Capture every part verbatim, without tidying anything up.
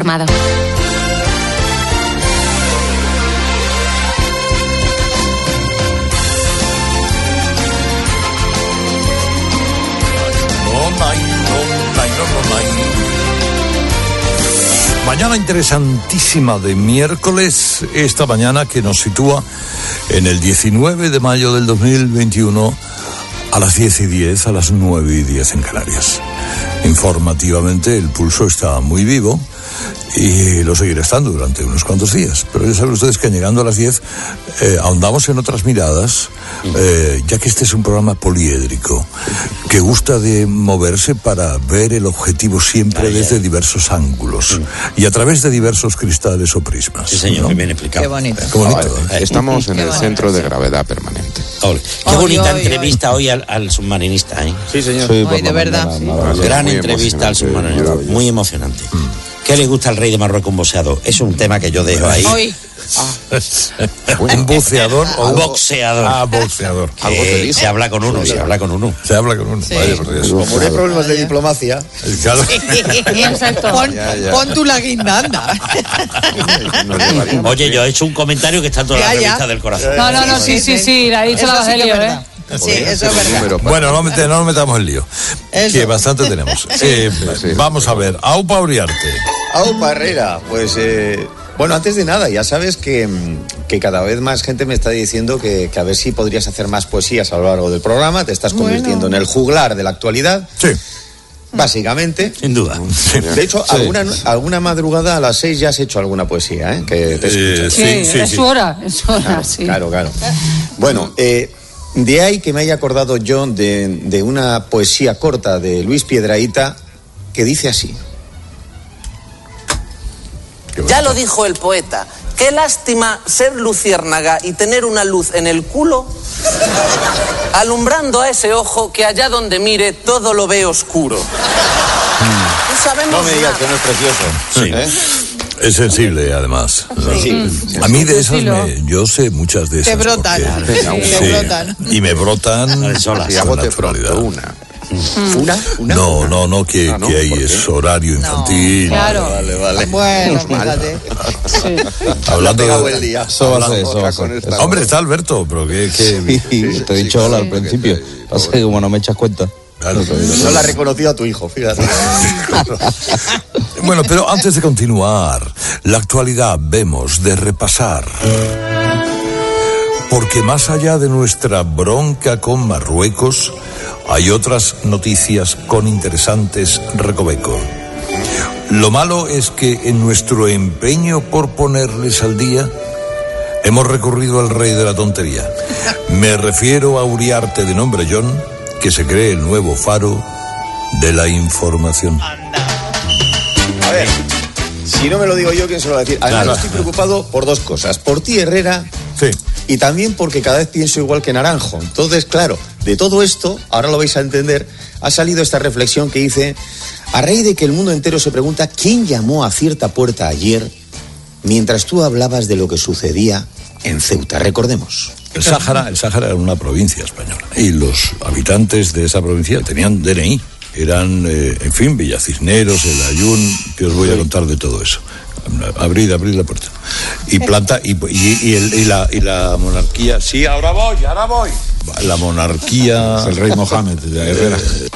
informado. Mañana interesantísima de miércoles, esta mañana que nos sitúa en el diecinueve de mayo del dos mil veintiuno a las diez y diez, a las nueve y diez en Canarias. Informativamente el pulso está muy vivo y lo seguirá estando durante unos cuantos días. Pero ya saben ustedes que llegando a las diez eh, ahondamos en otras miradas, eh, ya que este es un programa poliédrico, que gusta de moverse para ver el objetivo siempre ay, desde ay. diversos ángulos sí. y a través de diversos cristales o prismas. Sí, señor, ¿no? Que bien explicado. Qué bonito. Qué bonito ¿eh? Estamos en el bonito, centro sí. de gravedad permanente. Ole. Qué oy, bonita oy, entrevista oy. hoy al, al submarinista, ¿eh? Sí, señor. Sí, Ay, de verdad. Sí. Gran entrevista al submarinista. Muy emocionante. Mm. ¿Qué le gusta al rey de Marruecos un boxeador? Es un tema que yo dejo ahí. Hoy. Ah. ¿Un buceador o un boxeador? Ah, boxeador. ¿Algo te dice? Se habla con uno, sí. se habla con uno. Se habla con uno. Sí. Vaya por Dios. Como no hay problemas de diplomacia. Claro. Exacto. Pon, ya, ya. pon tú la guindanda. Oye, yo he hecho un comentario que está en toda la revista del corazón. No, no, no, sí, sí, sí, la ha dicho la Evangelio, ¿eh? Sí, eso es verdad. Bueno, no, no nos metamos en lío. Eso. Que bastante tenemos. Eh, sí. Vamos a ver. Aupa Uriarte. Aupa Herrera, pues... Eh... Bueno, antes de nada, ya sabes que, que cada vez más gente me está diciendo que, que a ver si podrías hacer más poesías a lo largo del programa. Te estás convirtiendo bueno. en el juglar de la actualidad. Sí. Básicamente. Sin duda. De hecho, sí. alguna, alguna madrugada a las seis ya has hecho alguna poesía, ¿eh? Que te eh, sí, sí, sí, es su hora, es su hora, claro, sí. Claro, claro. Bueno, eh, de ahí que me haya acordado yo de, de una poesía corta de Luis Piedrahita que dice así. Ya lo dijo el poeta, qué lástima ser luciérnaga y tener una luz en el culo, alumbrando a ese ojo que allá donde mire todo lo ve oscuro. No sabemos No me digas nada. que no es precioso. Sí. ¿Eh? Es sensible, además. Sí. Sí. A mí de esas, me, yo sé muchas de esas. Te brotan. Porque, sí, sí, te brotan. Y me brotan solas. Y hago de pronto una. ¿Una? ¿Una? No, no, no, que, ah, ¿no? que ahí es horario infantil. No, claro. Vale, vale. Bueno, fíjate. Sí. Hablando de... el día. Eso va a ser, eso va a ser. Hombre, está Alberto, pero que... que... Sí, sí, te he dicho hola al principio. Pasa que como no me echas cuenta. Claro, no la ha reconocido a tu hijo, fíjate. Bueno, pero antes de continuar, la actualidad vemos de repasar. Porque más allá de nuestra bronca con Marruecos, hay otras noticias con interesantes recovecos. Lo malo es que en nuestro empeño por ponerles al día, hemos recurrido al rey de la tontería. Me refiero a Uriarte de nombre John, que se cree el nuevo faro de la información. A ver, si no me lo digo yo, ¿quién se lo va a decir? Además, claro. Estoy preocupado por dos cosas. Por ti, Herrera. Sí. Y también porque cada vez pienso igual que Naranjo. Entonces, claro, de todo esto, ahora lo vais a entender, ha salido esta reflexión que dice, a raíz de que el mundo entero se pregunta quién llamó a cierta puerta ayer, mientras tú hablabas de lo que sucedía en Ceuta. Recordemos. El Sáhara, el Sáhara era una provincia española y los habitantes de esa provincia tenían D N I. Eran, eh, en fin, Villacisneros, el Ayun, que os voy a contar de todo eso. Abrid, abrid la puerta. Y planta, y, y, y, el, y, la, y la monarquía, sí, ahora voy, ahora voy. La monarquía... El rey Mohamed de Herrera. Eh,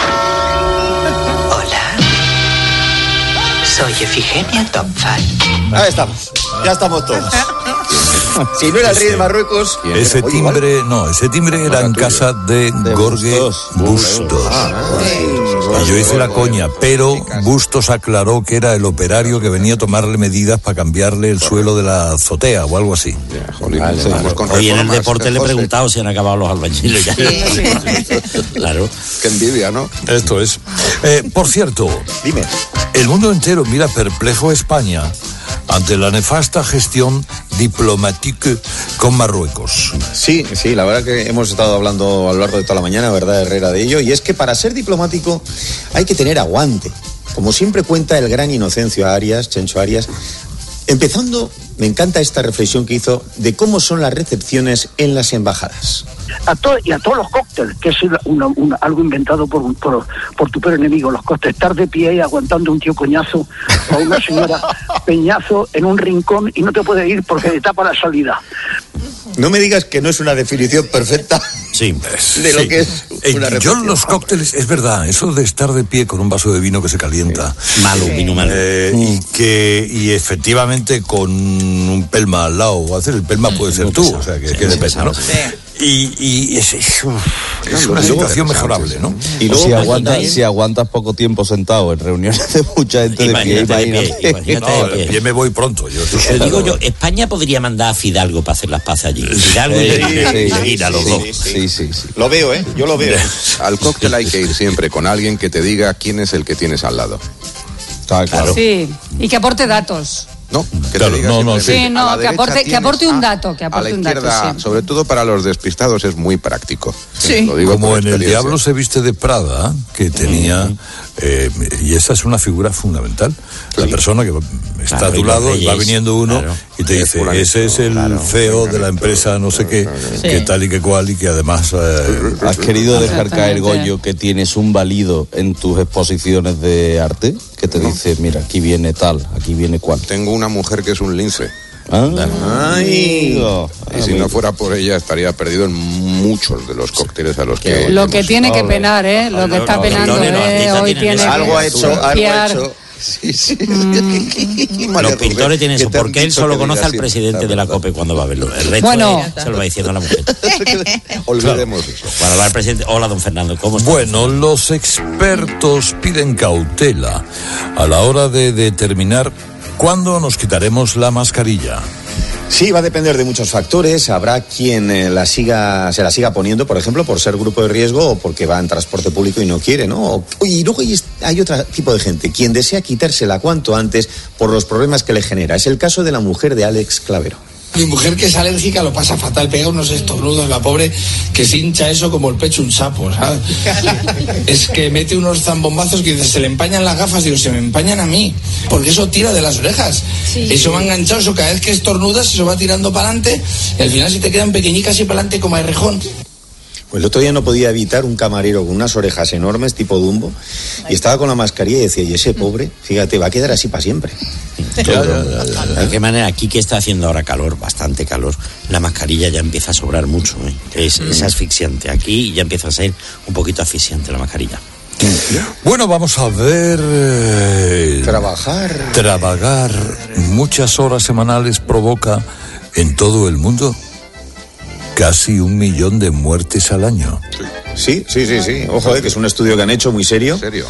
Hola. Soy Efigenia Topfal. Ahí estamos, ya estamos todos. Si no era el rey de Marruecos... Ese Oye, timbre, igual. no, ese timbre era en casa de, de Gorge Bustos. Bustos. Ah, sí. Y yo hice la coña, pero Bustos aclaró que era el operario que venía a tomarle medidas para cambiarle el suelo de la azotea o algo así. Ya, jolín, vale, vale. Con Oye, en el deporte le he preguntado si han acabado los albañiles ya. Sí. Claro. Qué envidia, ¿no? Esto es. Eh, por cierto, dime. El mundo entero mira perplejo a España ante la nefasta gestión diplomática con Marruecos. Sí, sí, la verdad que hemos estado hablando a lo largo de toda la mañana, ¿verdad, Herrera, de ello? Y es que para ser diplomático hay que tener aguante. Como siempre cuenta el gran Inocencio Arias, Chencho Arias, Empezando, me encanta esta reflexión que hizo de cómo son las recepciones en las embajadas. A to- y a todos los cócteles, que es una, una, algo inventado por, un, por, por tu peor enemigo, los cócteles, estar de pie ahí aguantando un tío coñazo o una señora peñazo en un rincón y no te puede ir porque te tapa la salida. No me digas que no es una definición perfecta sí, de lo sí. que es una eh, recepción. Yo los cócteles, es verdad, eso de estar de pie con un vaso de vino que se calienta. Sí. Malo, sí. vino malo. Eh, y que y efectivamente con un pelma al lado, hacer el pelma puede ser tú, o sea, que, sí, que depende, ¿no? Sí. Y, y es, es, es una situación mejorable, ¿no? Y luego, si, aguantas, si aguantas poco tiempo sentado en reuniones de mucha gente de pie, imagínate. imagínate no, de pie me voy pronto. Yo, Te digo yo, España podría mandar a Fidalgo para hacer las paces allí. Fidalgo sí, y sí, sí, sí, a los sí, dos. sí, Sí, sí, sí. Lo veo, ¿eh? Yo lo veo. Al cóctel hay que ir siempre con alguien que te diga quién es el que tienes al lado. Está claro. Sí, y que aporte datos. No, que Claro, te diga no, no, simplemente, sí, no, a la que derecha aporte- que tienes aporte un a- dato, que aporte a la un dato, izquierda, sí. sobre todo para los despistados, es muy práctico. Sí. Lo digo Como por en El experiencia. Diablo se viste de Prada, que tenía, eh, y esa es una figura fundamental. La persona que está Claro, a tu y los lado, reyes, va viniendo uno claro. y te Es dice, fulanito, ese es el claro, C E O de la empresa no sé qué, que Sí. tal y que cual, y que además... eh, ¿Has querido dejar caer, Exactamente. Goyo, que tienes un válido en tus exposiciones de arte? Que te dice, mira, aquí viene tal, aquí viene cual. Tengo una mujer que es un lince. Ah, Ay. amigo. Y si no fuera por ella, estaría perdido en muchos de los cócteles a los que... Lo que hemos- tiene que penar, ¿eh? Lo que está no, penando, no, no, no, ¿eh? no, Hoy no, tiene no, que Algo ha hecho, algo ha limpiar. hecho. Sí, sí. Los pintores tienen eso, porque él solo conoce al presidente de la COPE cuando va a verlo. El resto Bueno. se lo va diciendo a la mujer. Olvidemos eso. Cuando va el presidente, hola, don Fernando, ¿cómo está? Bueno, los expertos piden cautela a la hora de determinar cuándo nos quitaremos la mascarilla. Sí, va a depender de muchos factores. Habrá quien eh, la siga, se la siga poniendo, por ejemplo, por ser grupo de riesgo o porque va en transporte público y no quiere, ¿no? O- y luego hay, hay otro tipo de gente, quien desea quitársela cuanto antes por los problemas que le genera. Es el caso de la mujer de Alex Clavero. Mi mujer, que es alérgica, lo pasa fatal, pega unos estornudos, la pobre, que se hincha eso como el pecho un sapo, ¿sabes? Es que mete unos zambombazos que dice, se le empañan las gafas, digo, se me empañan a mí, porque eso tira de las orejas. Eso me ha enganchado, eso cada vez que estornudas, eso va tirando para adelante, y al final se te quedan pequeñicas y para adelante como a rejón. Pues el otro día no podía evitar un camarero con unas orejas enormes, tipo Dumbo, y estaba con la mascarilla y decía, y ese pobre, fíjate, va a quedar así para siempre. ¿De qué manera? Aquí que está haciendo ahora calor, bastante calor, la mascarilla ya empieza a sobrar mucho, ¿eh? Es, es asfixiante. Aquí ya empieza a ser un poquito asfixiante la mascarilla. Bueno, vamos a ver... eh, Trabajar. Trabajar muchas horas semanales provoca en todo el mundo casi un millón de muertes al año. Sí, sí, sí, sí. Ojo, eh, que es un estudio que han hecho muy serio. ¿En serio?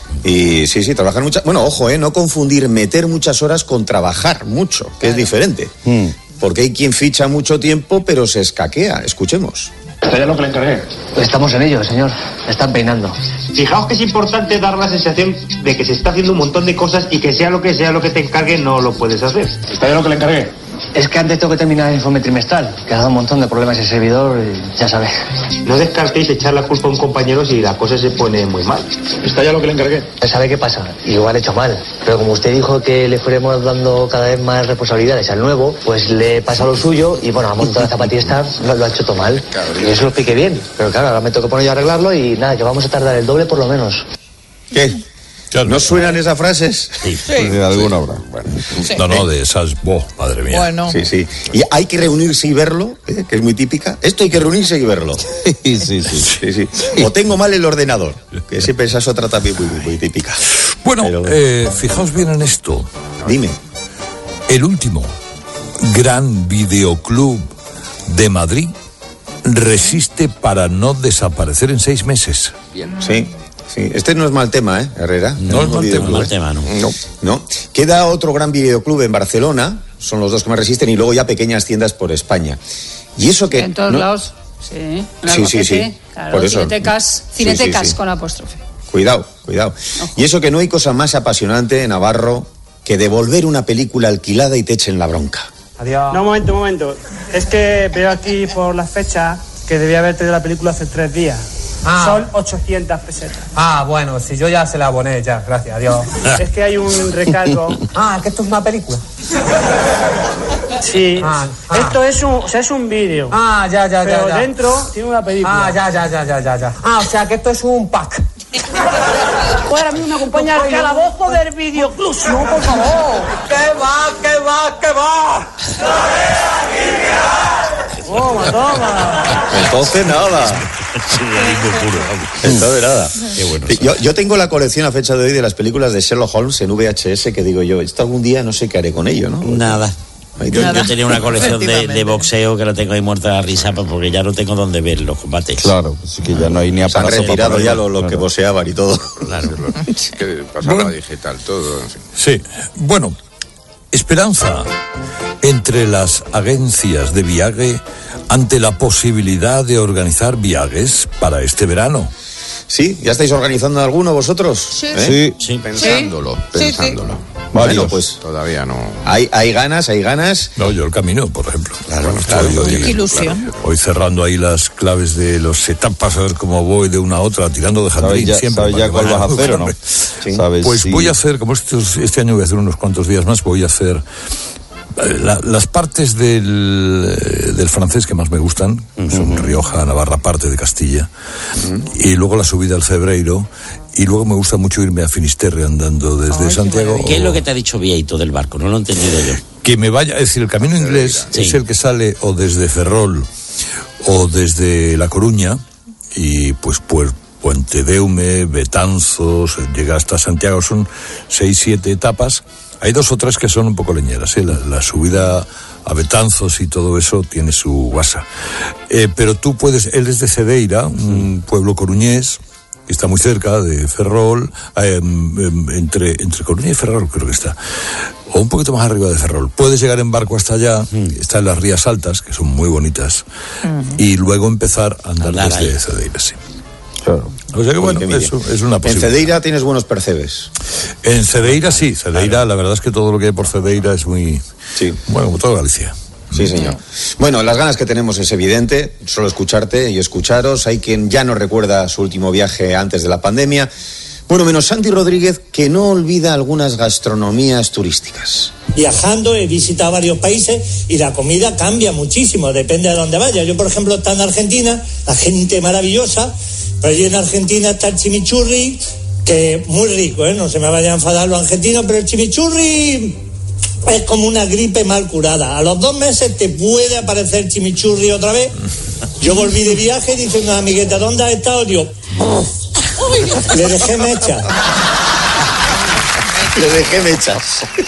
Y sí, sí, trabajar muchas... Bueno, ojo, eh, no confundir meter muchas horas con trabajar mucho, que es diferente. Mm. Porque hay quien ficha mucho tiempo, pero se escaquea. Escuchemos. ¿Está ya lo que le encargué? Estamos en ello, señor. Me están peinando. Fijaos que es importante dar la sensación de que se está haciendo un montón de cosas y que sea lo que sea lo que te encargue, no lo puedes hacer. ¿Está ya lo que le encargué? Es que antes tengo que terminar el informe trimestral, que ha dado un montón de problemas el servidor y ya sabes. No descartéis echar la culpa a un compañero si la cosa se pone muy mal. ¿Está ya lo que le encargué? ¿Sabe qué pasa? Igual he hecho mal. Pero como usted dijo que le fuéramos dando cada vez más responsabilidades al nuevo, pues le pasa lo suyo y bueno, ha montado la zapatilla esta, lo, lo ha hecho todo mal. Y eso lo expliqué bien. Pero claro, ahora me tengo que poner yo a arreglarlo y nada, que vamos a tardar el doble por lo menos. ¿Qué? ¿No suenan esas frases? Sí. Pues de alguna obra. Bueno. Sí. No, no, de esas... Oh, madre mía. Bueno. Sí, sí. Y hay que reunirse y verlo, ¿eh? Que es muy típica. Esto hay que reunirse y verlo. Sí, sí, sí. Sí, sí. O tengo mal el ordenador, que siempre esa es otra también muy, muy, muy típica. Bueno, Pero- eh, fijaos bien en esto. Dime. El último gran videoclub de Madrid resiste para no desaparecer en seis meses. Sí, sí. Este no es mal tema, ¿eh, Herrera? No es mal videoclub, tema. Mal ¿eh? tema, ¿no? No, no. Queda otro gran videoclub en Barcelona, son los dos que más resisten, y luego ya pequeñas tiendas por España. Y eso que... En todos no- lados. Sí. En Sí, sí, Albacete, sí. Claro, Por eso. cinetecas, Sí, cinetecas sí, sí. con apóstrofe. Cuidado, cuidado. Y eso que no hay cosa más apasionante, Navarro, que devolver una película alquilada y te echen la bronca. Adiós. No, un momento, un momento. Es que veo aquí por las fechas que debía haber tenido la película hace tres días. Ah. Son ochocientas pesetas. Ah, bueno, si yo ya se la aboné, ya, gracias a Dios. Es que hay un recargo. Ah, que esto es una película. Sí. Ah, ah. Esto es un, o sea, es un vídeo. Ah, ya, ya, pero ya. Pero dentro tiene una película. Ah, ya, ya, ya, ya, ya, ya. Ah, o sea, que esto es un pack. Pues ahora mismo me acompaña al calabozo del videoclub. No, por favor. ¿Qué va, qué va, qué va? Toma, toma. Entonces nada. Esto de nada. Qué bueno. Sí, yo, yo tengo la colección a fecha de hoy de las películas de Sherlock Holmes en V H S, que digo yo, esto algún día no sé qué haré con ello, ¿no? Nada. Yo, yo tenía una colección de, de boxeo que la tengo ahí muerta de la risa porque ya no tengo dónde ver los combates. Claro, pues es que ya no hay ni aparato. Se han retirado ya los, los que boxeaban y todo. Claro. Que pasaba digital, todo. Sí. Sí, bueno, esperanza entre las agencias de viaje ante la posibilidad de organizar viajes para este verano. Sí, ¿ya estáis organizando alguno vosotros? Sí. ¿Eh? Sí. Pensándolo, Sí. pensándolo. Sí, Bueno, pues Todavía no. hay, hay ganas, hay ganas. No, yo el camino, por ejemplo. Claro, Bueno, claro. estoy hoy, Qué ilusión. hoy cerrando ahí las claves de los etapas, a ver cómo voy de una a otra, tirando de ¿Sabes jardín ya, siempre. sabes ya para que cuál vaya- vas a hacer o no? Sí. ¿Sabes? Pues si- voy a hacer, como estos- este año voy a hacer unos cuantos días más, voy a hacer eh, la- las partes del, eh, del francés que más me gustan, son Rioja, Navarra, parte de Castilla, y luego la subida al Cebreiro, y luego me gusta mucho irme a Finisterre andando desde Santiago. ¿Qué es o- lo que te ha dicho Vieito del barco? No lo he entendido yo. que me vaya, es decir, el camino inglés Sí. es el que sale o desde Ferrol o desde La Coruña y pues pues Puente Deume, Betanzos, llega hasta Santiago, son seis, siete etapas. Hay dos o tres que son un poco leñeras, ¿eh? la, la subida a Betanzos y todo eso tiene su guasa. Eh, pero tú puedes, él es de Cedeira, un pueblo coruñés, que está muy cerca de Ferrol, eh, entre, entre Coruña y Ferrol creo que está, o un poquito más arriba de Ferrol. Puedes llegar en barco hasta allá, está en las Rías Altas, que son muy bonitas, y luego empezar a andar Andar desde ahí. Cedeira, sí. Claro. O sea que bueno, Qué envidia. eso es una En posibilidad. Cedeira tienes buenos percebes. En Cedeira sí, Cedeira, la verdad es que todo lo que hay por Cedeira es muy, Sí. bueno, como toda Galicia. Sí, señor. Bueno, las ganas que tenemos es evidente, solo escucharte y escucharos. Hay quien ya no recuerda su último viaje antes de la pandemia. Bueno, menos Santi Rodríguez, que no olvida algunas gastronomías turísticas. Viajando he visitado varios países y la comida cambia muchísimo, depende de dónde vaya. Yo, por ejemplo, estaba en Argentina, la gente maravillosa, pero allí en Argentina está el chimichurri, que muy rico, ¿eh? No se me vaya a enfadar los argentinos, pero el chimichurri es como una gripe mal curada. A los dos meses te puede aparecer chimichurri otra vez. Yo volví de viaje diciendo a una amigueta, ¿dónde has estado? Digo, le dejé mecha. Le dejé mechas.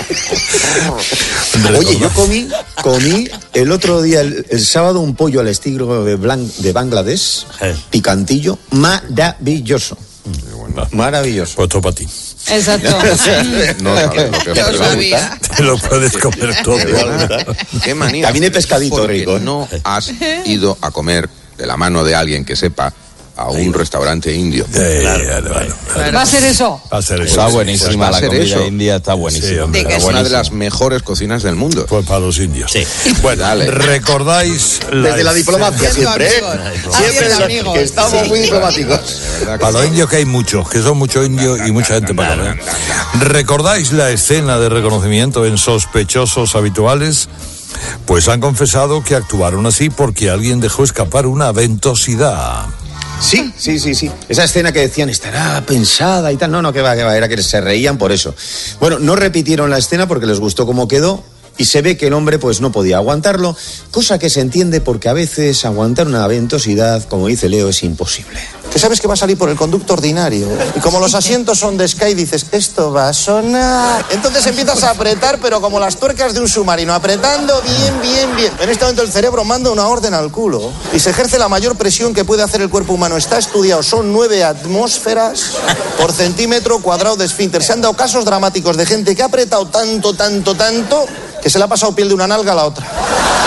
Oye, yo comí, comí el otro día, el, el sábado, un pollo al estilo de, Blan- de Bangladesh, picantillo, maravilloso. Maravilloso. Pues todo para ti. Exacto. No sabes lo que Yo es. sabía. Te lo puedes comer todo. De verdad. Qué manía. También hay pescadito Porque rico, ¿eh? no has ido a comer de la mano de alguien que sepa a un restaurante indio. Eh, vale, vale, vale. Va a ser eso. Va a ser eso. Está buenísima Va a la ser comida eso. india, está buenísima. Sí, hombre, De que Es sí. una de las mejores cocinas del mundo. Pues para los indios. Sí. Bueno, Dale. recordáis Desde la escena- diplomacia Haciendo siempre, ¿eh? amigos. Siempre Haciendo la- amigos. que estamos Sí. muy diplomáticos. Para los indios que hay muchos, que son muchos indios y mucha gente para comer. ¿Recordáis la escena de reconocimiento en sospechosos habituales? Pues han confesado que actuaron así porque alguien dejó escapar una ventosidad. Sí, sí, sí, sí. Esa escena que decían, estará pensada y tal. No, no, que va, que va. Era que se reían por eso. Bueno, no repitieron la escena porque les gustó cómo quedó. Y se ve que el hombre pues no podía aguantarlo, cosa que se entiende porque a veces aguantar una ventosidad, como dice Leo, es imposible. Que sabes que va a salir por el conducto ordinario. Y como los asientos son de Sky, dices, esto va a sonar. Entonces empiezas a apretar, pero como las tuercas de un submarino, apretando bien, bien, bien. En este momento el cerebro manda una orden al culo y se ejerce la mayor presión que puede hacer el cuerpo humano. Está estudiado, son nueve atmósferas por centímetro cuadrado de esfínter. Se han dado casos dramáticos de gente que ha apretado tanto, tanto, tanto, que se le ha pasado piel de una nalga a la otra.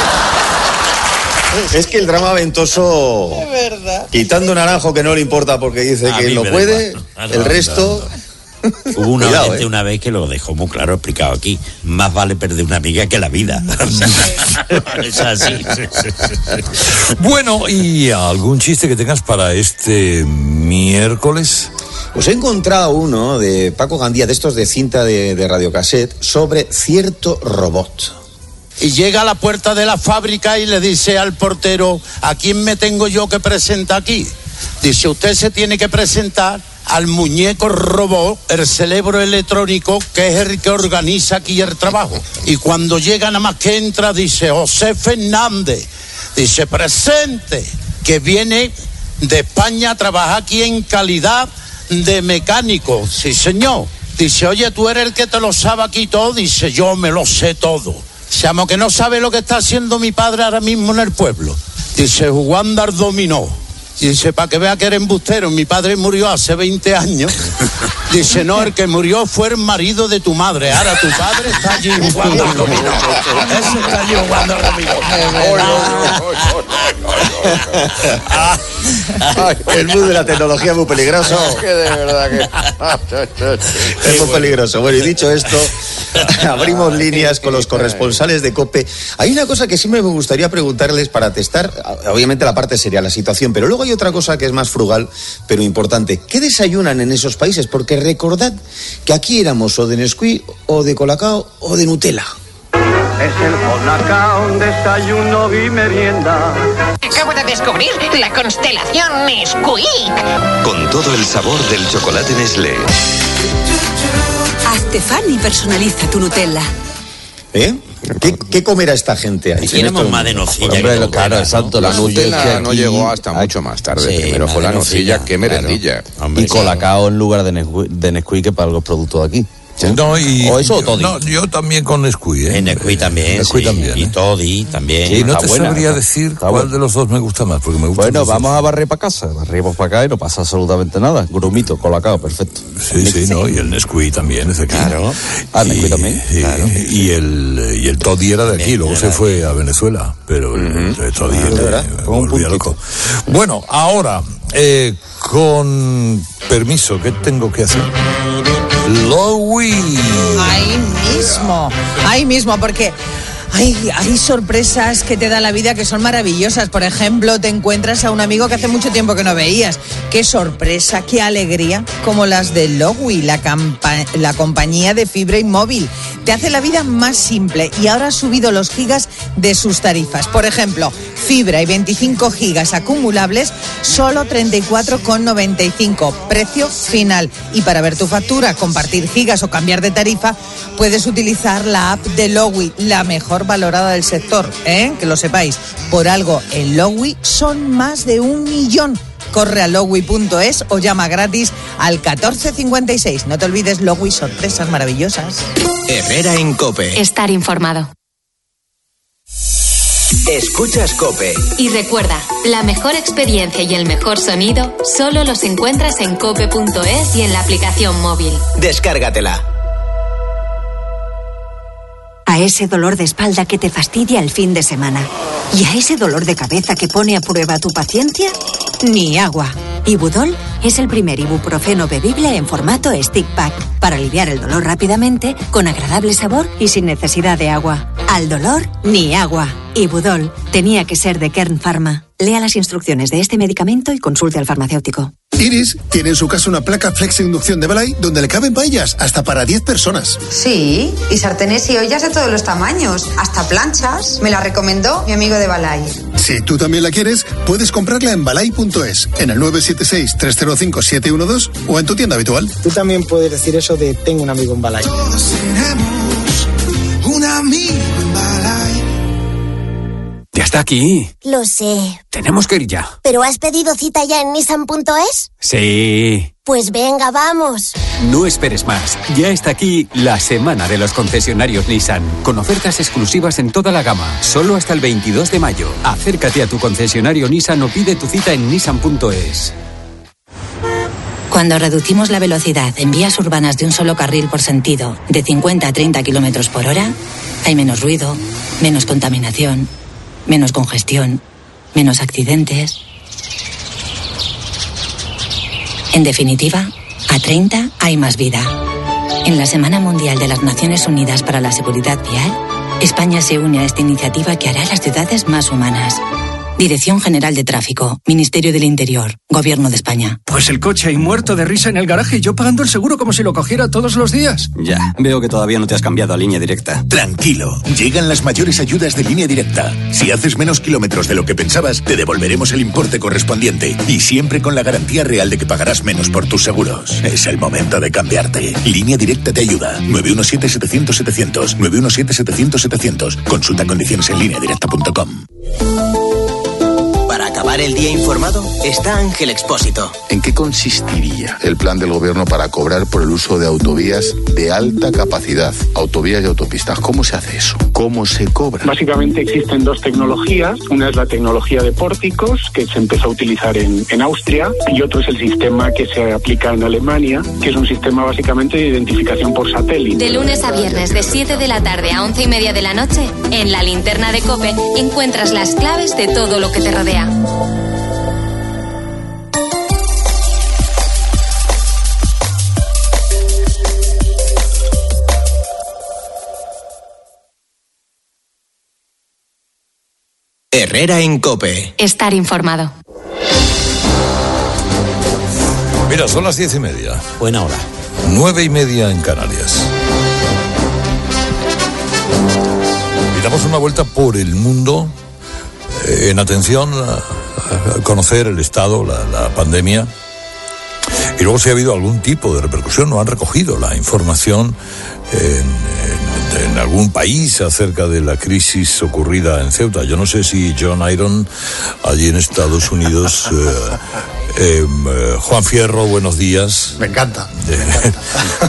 Es que el drama ventoso, Es verdad. quitando Naranjo que no le importa porque dice A que mí lo me da puede, igual. Ah, no, el no, resto... no, Hubo una Cuidado, oyente ¿eh? una vez que lo dejó muy claro explicado aquí. Más vale perder una amiga que la vida. Es así. Bueno, ¿y algún chiste que tengas para este miércoles? Os he encontrado uno de Paco Gandía, de estos de cinta de, de radiocassette, sobre cierto robot. Y llega a la puerta de la fábrica y le dice al portero: ¿a quién me tengo yo que presentar aquí? Dice: usted se tiene que presentar al muñeco robot, el cerebro electrónico, que es el que organiza aquí el trabajo. Y cuando llega nada más que entra, dice: José Fernández. Dice: presente, que viene de España a trabajar aquí en calidad de mecánico. Sí, señor. Dice: oye, tú eres el que te lo sabe aquí todo. Dice: yo me lo sé todo. Dice: amo que no sabe lo que está haciendo mi padre ahora mismo en el pueblo. Dice: jugando al dominó. Y dice: para que vea que eres embustero, mi padre murió hace veinte años. Dice: no, el que murió fue el marido de tu madre. Ahora tu padre está allí jugando al dominó. Ese está allí jugando al dominó. El mundo de la tecnología es muy peligroso. Es que de verdad que... Es muy peligroso. Bueno, y dicho esto, abrimos líneas con los corresponsales de COPE. Hay una cosa que siempre me gustaría preguntarles para testar, obviamente la parte seria, la situación, pero luego hay otra cosa que es más frugal, pero importante. ¿Qué desayunan en esos países? Porque recordad que aquí éramos o de Nesquik, o de Colacao, o de Nutella. Es el Colacao, un desayuno y merienda. Acabo de descubrir la constelación Nesquik. Con todo el sabor del chocolate Nestlé. Hazte fan y personaliza tu Nutella. ¿Eh? ¿Qué, qué comerá esta gente ahí? Queremos más de nocilla. Hombre, que claro, Nutella, exacto. La La suya es Nutella que no aquí- llegó hasta mucho más tarde. Sí, Primero más fue de la nocilla, nocilla, qué merendilla. Hombre, Y Colacao en lugar de Nesquik, de Nesquik que para los productos de aquí. ¿Sí? No, y, o eso o yo, Toddy. no, yo también con Nesquik, ¿eh? En Nesquik también, Nesquik sí. también, Y ¿eh? Toddy también. Y no Está te buena, sabría está- decir está cuál buena. de los dos me gusta más, porque me gusta Bueno, vamos a barrer para casa. Barrimos para acá y no pasa absolutamente nada. Grumito, Colacao, perfecto. Sí, sí, no, y el Nesquik también es de aquí. Claro. Ah, Nesquik también. Y, Claro. y el, y el Toddy era de aquí, También luego era se de fue a Venezuela, pero el, el Toddy Ah, me- ¿verdad? me Con un volvía puntito. loco. Bueno, ahora, eh, con permiso, ¿qué tengo que hacer? Lowy. Ahí mismo, ahí mismo, porque hay, hay sorpresas que te da la vida que son maravillosas. Por ejemplo, te encuentras a un amigo que hace mucho tiempo que no veías. Qué sorpresa, qué alegría, como las de Lowy, la, campa- la compañía de fibra y móvil. Te hace la vida más simple y ahora ha subido los gigas de sus tarifas. Por ejemplo, fibra y veinticinco gigas acumulables, solo treinta y cuatro con noventa y cinco, precio final. Y para ver tu factura, compartir gigas o cambiar de tarifa, puedes utilizar la app de Lowy, la mejor valorada del sector, ¿eh? Que lo sepáis. Por algo, en Lowy son más de un millón. Corre a lowy punto es o llama gratis al catorce cincuenta y seis. No te olvides, Lowy, sorpresas maravillosas. Herrera en COPE. Estar informado. Escuchas COPE. Y recuerda, la mejor experiencia y el mejor sonido solo los encuentras en cope punto es y en la aplicación móvil. Descárgatela. A ese dolor de espalda que te fastidia el fin de semana. Y a ese dolor de cabeza que pone a prueba tu paciencia, ni agua. Ibudol es el primer ibuprofeno bebible en formato stick pack para aliviar el dolor rápidamente, con agradable sabor y sin necesidad de agua. Al dolor, ni agua. Ibudol tenía que ser de Kern Pharma. Lea las instrucciones de este medicamento y consulte al farmacéutico. Iris tiene en su casa una placa Flex Inducción de Balay donde le caben paellas hasta para diez personas. Sí, y sartenes y ollas de todos los tamaños, hasta planchas. Me la recomendó mi amigo de Balay. Si tú también la quieres, puedes comprarla en balay punto es, en el nueve siete seis, tres cero cinco, siete uno dos o en tu tienda habitual. Tú también puedes decir eso de tengo un amigo en Balay. Todos tenemos un amigo en Balay. Ya está aquí. Lo sé. Tenemos que ir ya. ¿Pero has pedido cita ya en nissan punto es? Sí. Pues venga, vamos. No esperes más. Ya está aquí la semana de los concesionarios Nissan, con ofertas exclusivas en toda la gama, solo hasta el veintidós de mayo. Acércate a tu concesionario Nissan o pide tu cita en nissan punto es. Cuando reducimos la velocidad en vías urbanas de un solo carril por sentido, de cincuenta a treinta kilómetros por hora, hay menos ruido, menos contaminación, menos congestión, menos accidentes. En definitiva, A treinta hay más vida. En la Semana Mundial de las Naciones Unidas para la Seguridad Vial, España se une a esta iniciativa que hará las ciudades más humanas. Dirección General de Tráfico, Ministerio del Interior, Gobierno de España. Pues el coche ahí muerto de risa en el garaje y yo pagando el seguro como si lo cogiera todos los días. Ya, veo que todavía no te has cambiado a Línea Directa. Tranquilo, llegan las mayores ayudas de Línea Directa. Si haces menos kilómetros de lo que pensabas, te devolveremos el importe correspondiente. Y siempre con la garantía real de que pagarás menos por tus seguros. Es el momento de cambiarte. Línea Directa te ayuda. nueve uno siete, setecientos, setecientos. nueve uno siete, setecientos, setecientos. Consulta condiciones en línea directa punto com. Para acabar el día informado está Ángel Expósito. ¿En qué consistiría el plan del gobierno para cobrar por el uso de autovías de alta capacidad? Autovías y autopistas. ¿Cómo se hace eso? ¿Cómo se cobra? Básicamente existen dos tecnologías. Una es la tecnología de pórticos, que se empezó a utilizar en, en Austria, y otro es el sistema que se aplica en Alemania, que es un sistema básicamente de identificación por satélite. De lunes a viernes, de siete de la tarde a once y media de la noche, en la linterna de COPE encuentras las claves de todo lo que te rodea. Herrera en COPE. Estar informado. Mira, son las diez y media. Buena hora. Nueve y media en Canarias. Y damos una vuelta por el mundo eh, en atención a, a conocer el estado, la, la pandemia. Y luego si ha habido algún tipo de repercusión, no han recogido la información en, en, en algún país acerca de la crisis ocurrida en Ceuta. Yo no sé si John Iron, allí en Estados Unidos... Eh, Eh, Juan Fierro, buenos días. Me encanta. De, me encanta.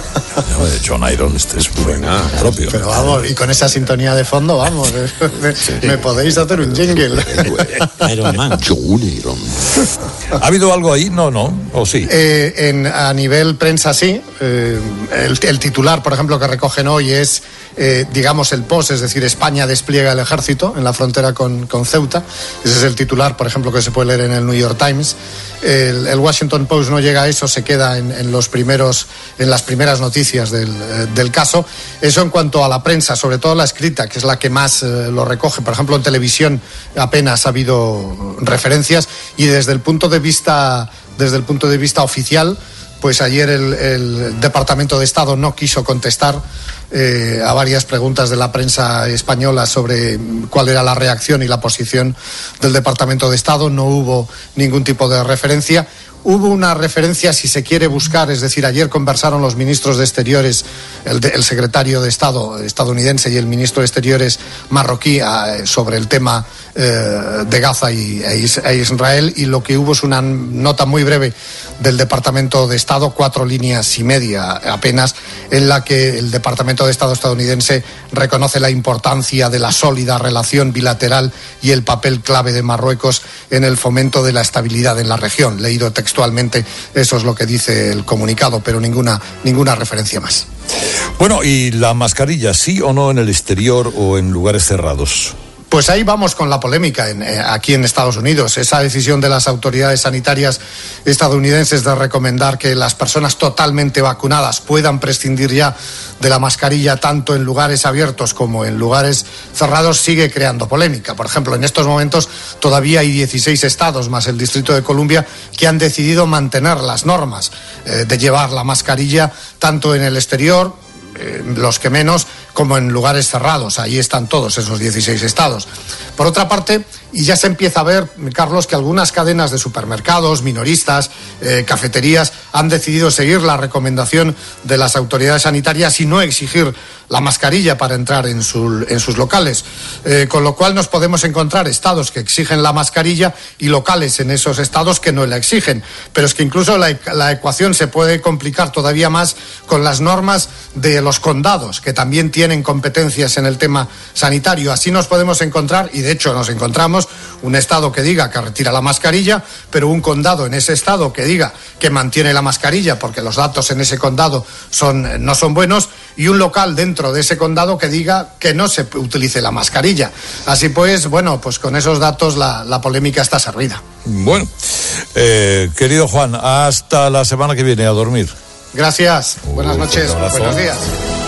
John Iron, este es muy propio. Pero vamos, y con esa sintonía de fondo, vamos, me, sí. me podéis hacer un jingle. Iron Man. John Iron. ¿Ha habido algo ahí? No, no, o sí. Eh, en, a nivel prensa sí. Eh, el, el titular, por ejemplo, que recogen hoy es, eh, digamos, el post, es decir, España despliega el ejército en la frontera con, con Ceuta. Ese es el titular, por ejemplo, que se puede leer en el New York Times. El, el Washington Post no llega a eso, se queda en, en los primeros, en las primeras noticias del, eh, del caso. Eso en cuanto a la prensa, sobre todo la escrita, que es la que más eh, lo recoge. Por ejemplo, en televisión apenas ha habido referencias, y desde el punto de vista, desde el punto de vista oficial, pues ayer el, el Departamento de Estado no quiso contestar eh, a varias preguntas de la prensa española sobre cuál era la reacción y la posición del Departamento de Estado. No hubo ningún tipo de referencia. Hubo una referencia, si se quiere buscar, es decir, ayer conversaron los ministros de Exteriores, el, de, el secretario de Estado estadounidense y el ministro de Exteriores marroquí eh, sobre el tema eh, de Gaza y, e, e Israel, y lo que hubo es una nota muy breve del Departamento de Estado, cuatro líneas y media apenas, en la que el Departamento de Estado estadounidense reconoce la importancia de la sólida relación bilateral y el papel clave de Marruecos en el fomento de la estabilidad en la región. Leído textualmente, eso es lo que dice el comunicado, pero ninguna, ninguna referencia más. Bueno, ¿y la mascarilla, sí o no en el exterior o en lugares cerrados? Pues ahí vamos con la polémica en, eh, aquí en Estados Unidos. Esa decisión de las autoridades sanitarias estadounidenses de recomendar que las personas totalmente vacunadas puedan prescindir ya de la mascarilla tanto en lugares abiertos como en lugares cerrados sigue creando polémica. Por ejemplo, en estos momentos todavía hay dieciséis estados más el Distrito de Columbia que han decidido mantener las normas eh, de llevar la mascarilla tanto en el exterior, eh, los que menos, como en lugares cerrados. Ahí están todos esos dieciséis estados. Por otra parte, y ya se empieza a ver, Carlos, que algunas cadenas de supermercados, minoristas, eh, cafeterías han decidido seguir la recomendación de las autoridades sanitarias y no exigir la mascarilla para entrar en, su, en sus locales. Eh, con lo cual nos podemos encontrar estados que exigen la mascarilla y locales en esos estados que no la exigen. Pero es que incluso la, la ecuación se puede complicar todavía más con las normas de los condados, que también tienen competencias en el tema sanitario. Así nos podemos encontrar, y de hecho nos encontramos, un estado que diga que retira la mascarilla, pero un condado en ese estado que diga que mantiene la mascarilla porque los datos en ese condado son, no son buenos, y un local dentro de ese condado que diga que no se utilice la mascarilla. Así pues, bueno, pues con esos datos la, la polémica está servida. Bueno, eh, querido Juan, hasta la semana que viene, a dormir. Gracias. Buenas Uy, noches. Buenos días.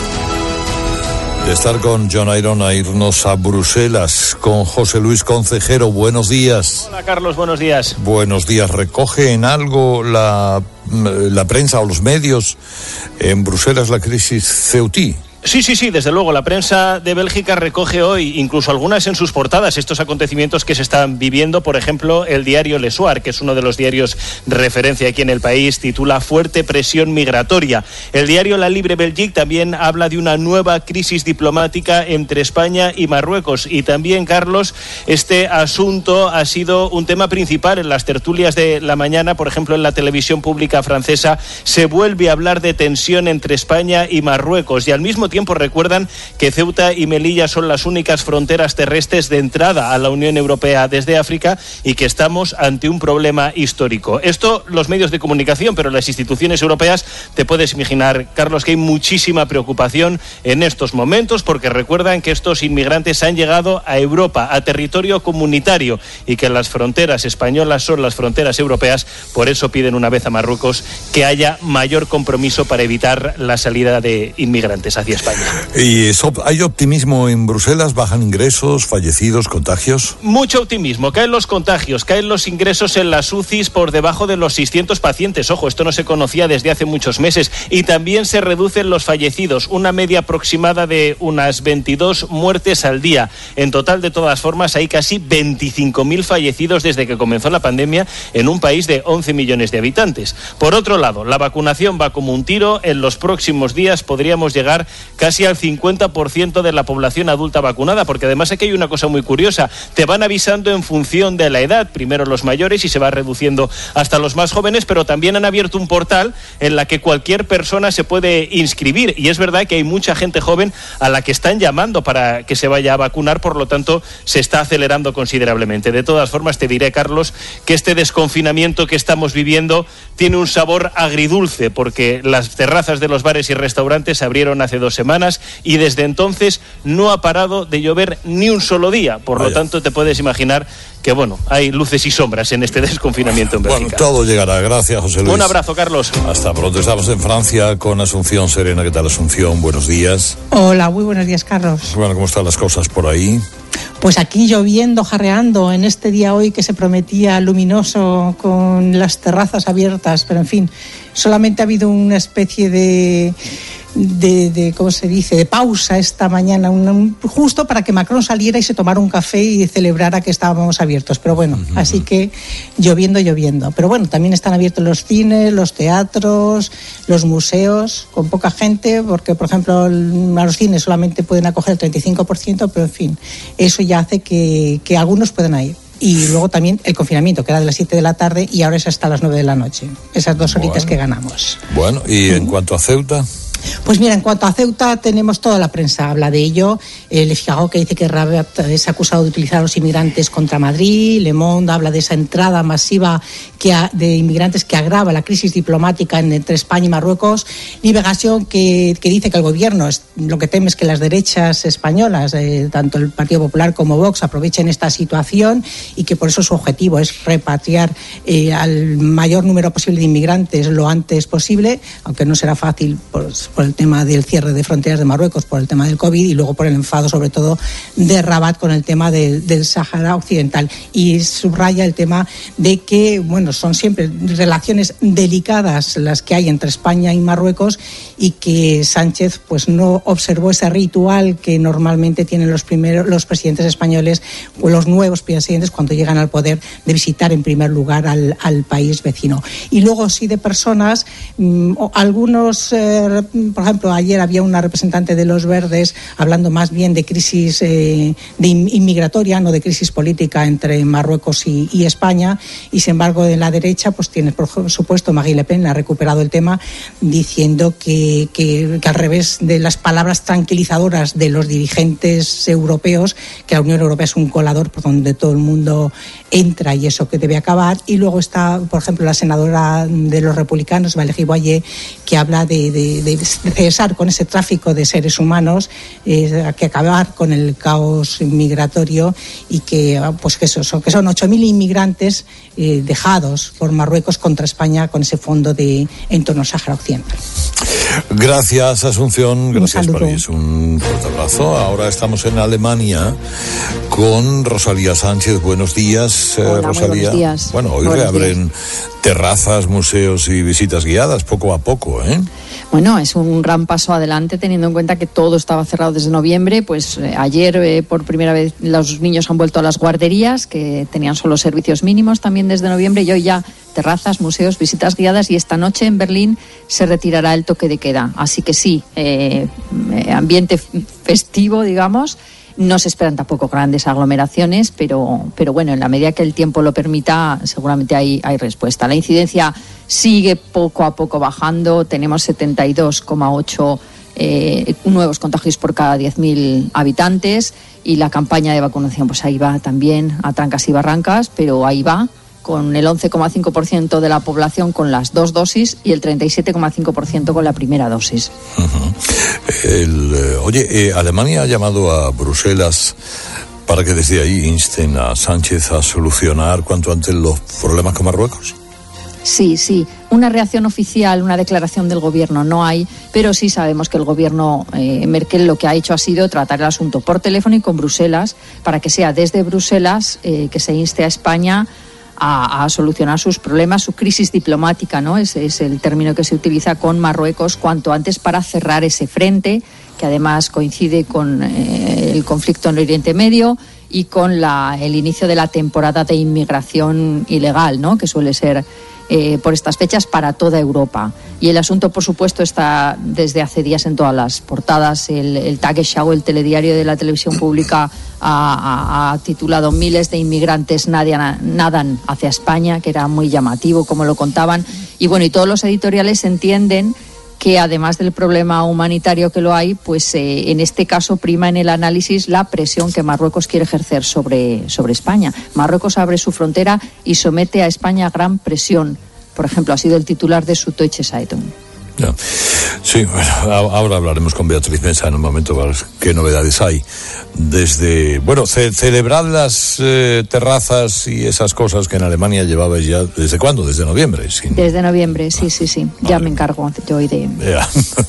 De estar con John Iron a irnos a Bruselas con José Luis Concejero. Buenos días. Hola Carlos, buenos días. Buenos días. ¿Recoge en algo la, la prensa o los medios en Bruselas la crisis ceutí? Sí, sí, sí, desde luego. La prensa de Bélgica recoge hoy, incluso algunas en sus portadas, estos acontecimientos que se están viviendo. Por ejemplo, el diario Le Soir, que es uno de los diarios de referencia aquí en el país, titula Fuerte presión migratoria. El diario La Libre Belgique también habla de una nueva crisis diplomática entre España y Marruecos. Y también, Carlos, este asunto ha sido un tema principal en las tertulias de la mañana. Por ejemplo, en la televisión pública francesa se vuelve a hablar de tensión entre España y Marruecos. Y al mismo tiempo recuerdan que Ceuta y Melilla son las únicas fronteras terrestres de entrada a la Unión Europea desde África y que estamos ante un problema histórico. Esto los medios de comunicación, pero las instituciones europeas, te puedes imaginar, Carlos, que hay muchísima preocupación en estos momentos porque recuerdan que estos inmigrantes han llegado a Europa, a territorio comunitario, y que las fronteras españolas son las fronteras europeas. Por eso piden una vez a Marruecos que haya mayor compromiso para evitar la salida de inmigrantes hacia España. ¿Y eso, hay optimismo en Bruselas? ¿Bajan ingresos, fallecidos, contagios? Mucho optimismo. Caen los contagios, caen los ingresos en las U C Is por debajo de los seiscientos pacientes. Ojo, esto no se conocía desde hace muchos meses. Y también se reducen los fallecidos, una media aproximada de unas veintidós muertes al día. En total, de todas formas, hay casi veinticinco mil fallecidos desde que comenzó la pandemia en un país de once millones de habitantes. Por otro lado, la vacunación va como un tiro. En los próximos días podríamos llegar casi al cincuenta por ciento de la población adulta vacunada, porque además aquí hay una cosa muy curiosa, te van avisando en función de la edad, primero los mayores y se va reduciendo hasta los más jóvenes, pero también han abierto un portal en la que cualquier persona se puede inscribir, y es verdad que hay mucha gente joven a la que están llamando para que se vaya a vacunar, por lo tanto se está acelerando considerablemente. De todas formas, te diré, Carlos, que este desconfinamiento que estamos viviendo tiene un sabor agridulce, porque las terrazas de los bares y restaurantes se abrieron hace dos semanas y desde entonces no ha parado de llover ni un solo día. Por Vaya. Lo tanto, te puedes imaginar que, bueno, hay luces y sombras en este desconfinamiento en Bélgica. Bueno, todo llegará. Gracias, José Luis. Un abrazo, Carlos. Hasta pronto. Estamos en Francia con Asunción Serena. ¿Qué tal, Asunción? Buenos días. Hola, muy buenos días, Carlos. Bueno, ¿cómo están las cosas por ahí? Pues aquí lloviendo, jarreando, en este día hoy que se prometía luminoso con las terrazas abiertas, pero en fin, solamente ha habido una especie de... De, de, ¿cómo se dice?, de pausa esta mañana, un, un, justo para que Macron saliera y se tomara un café y celebrara que estábamos abiertos. Pero bueno, uh-huh. Así que lloviendo, lloviendo. Pero bueno, también están abiertos los cines, los teatros, los museos, con poca gente, porque, por ejemplo, a los cines solamente pueden acoger el treinta y cinco por ciento, pero en fin, eso ya hace que, que algunos puedan ir. Y luego también el confinamiento, que era de las siete de la tarde y ahora es hasta las nueve de la noche. Esas dos horitas bueno. que ganamos. Bueno, ¿y en cuanto a Ceuta? Pues mira, en cuanto a Ceuta, tenemos toda la prensa habla de ello. El Le Figaro, que dice que Rabat es acusado de utilizar a los inmigrantes contra Madrid. Le Monde habla de esa entrada masiva que ha, de inmigrantes que agrava la crisis diplomática entre España y Marruecos. Liberación, que, que dice que el gobierno es, lo que teme es que las derechas españolas, eh, tanto el Partido Popular como Vox, aprovechen esta situación y que por eso su objetivo es repatriar eh, al mayor número posible de inmigrantes lo antes posible, aunque no será fácil pues, por el tema del cierre de fronteras de Marruecos, por el tema del COVID y luego por el enfado sobre todo de Rabat con el tema del, del Sáhara Occidental. Y subraya el tema de que, bueno, son siempre relaciones delicadas las que hay entre España y Marruecos y que Sánchez pues no observó ese ritual que normalmente tienen los primeros los presidentes españoles o los nuevos presidentes cuando llegan al poder, de visitar en primer lugar al, al país vecino. Y luego sí de personas, mmm, algunos eh, por ejemplo, ayer había una representante de los Verdes hablando más bien de crisis eh, de inmigratoria, no de crisis política entre Marruecos y, y España, y sin embargo en la derecha pues tiene por supuesto Marine Le Pen ha recuperado el tema diciendo que, que, que al revés de las palabras tranquilizadoras de los dirigentes europeos, que la Unión Europea es un colador por donde todo el mundo entra y eso que debe acabar. Y luego está, por ejemplo, la senadora de los republicanos, Valérie Boyer, que habla de, de, de cesar con ese tráfico de seres humanos, eh, que acabar con el caos migratorio y que, pues, que, eso, son, que son ocho mil inmigrantes eh, dejados por Marruecos contra España con ese fondo de en torno al Sáhara Occidental. Gracias, Asunción. Gracias, París. Un fuerte abrazo. Ahora estamos en Alemania con Rosalía Sánchez. Buenos días, eh, Hola, Rosalía. buenos días. Bueno, hoy buenos reabren días. Terrazas, museos y visitas guiadas poco a poco, ¿eh? Bueno, es un gran paso adelante teniendo en cuenta que todo estaba cerrado desde noviembre. Pues eh, ayer eh, por primera vez los niños han vuelto a las guarderías, que tenían solo servicios mínimos también desde noviembre, y hoy ya terrazas, museos, visitas guiadas, y esta noche en Berlín se retirará el toque de queda. Así que sí, eh, ambiente festivo, digamos. No se esperan tampoco grandes aglomeraciones, pero, pero bueno, en la medida que el tiempo lo permita, seguramente hay, hay respuesta. La incidencia sigue poco a poco bajando. Tenemos setenta y dos coma ocho eh, nuevos contagios por cada diez mil habitantes, y la campaña de vacunación, pues ahí va también a trancas y barrancas, pero ahí va, con el once coma cinco por ciento de la población con las dos dosis y el treinta y siete coma cinco por ciento con la primera dosis. Uh-huh. El, eh, oye, eh, Alemania ha llamado a Bruselas para que desde ahí insten a Sánchez a solucionar cuanto antes los problemas con Marruecos. Sí, sí. Una reacción oficial, una declaración del gobierno no hay, pero sí sabemos que el gobierno eh, Merkel lo que ha hecho ha sido tratar el asunto por teléfono y con Bruselas, para que sea desde Bruselas eh, que se inste a España A, a solucionar sus problemas, su crisis diplomática, ¿no? Ese es el término que se utiliza con Marruecos, cuanto antes, para cerrar ese frente, que además coincide con eh, el conflicto en el Oriente Medio y con la, el inicio de la temporada de inmigración ilegal, ¿no? Que suele ser eh, por estas fechas para toda Europa. Y el asunto, por supuesto, está desde hace días en todas las portadas. El, el Tagesschau, el telediario de la televisión pública, ha, ha, ha titulado "Miles de inmigrantes nadan, nadan hacia España", que era muy llamativo como lo contaban. Y bueno, y todos los editoriales entienden que además del problema humanitario que lo hay, pues eh, en este caso prima en el análisis la presión que Marruecos quiere ejercer sobre, sobre España. Marruecos abre su frontera y somete a España a gran presión. Por ejemplo, ha sido el titular de su Deutsche Zeitung. Ya. Sí, bueno, ahora hablaremos con Beatriz Mesa en un momento para ver qué novedades hay. Desde, bueno, ce- celebrar las eh, terrazas y esas cosas que en Alemania llevabais ya, ¿desde cuándo? Desde noviembre. Sin... Desde noviembre, sí, sí, sí. Ya vale. Me encargo yo hoy de... Ya.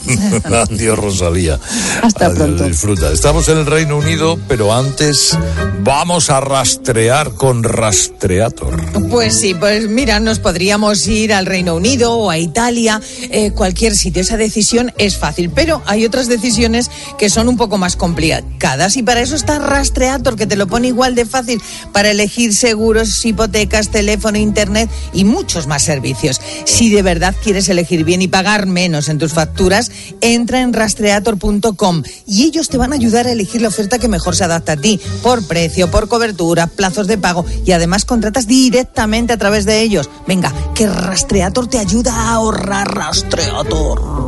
Adiós, Rosalía. Hasta Adiós, pronto. Disfruta. Estamos en el Reino Unido, pero antes vamos a rastrear con Rastreator. Pues sí, pues mira, nos podríamos ir al Reino Unido o a Italia, eh, cualquier sitio. Esa decisión es fácil, pero hay otras decisiones que son un poco más complicadas, y para eso está Rastreator, que te lo pone igual de fácil para elegir seguros, hipotecas, teléfono, internet y muchos más servicios. Si de verdad quieres elegir bien y pagar menos en tus facturas, entra en rastreator punto com y ellos te van a ayudar a elegir la oferta que mejor se adapta a ti, por precio, por cobertura, plazos de pago, y además contratas directamente a través de ellos. Venga, que Rastreator te ayuda a ahorrar. Rastreator.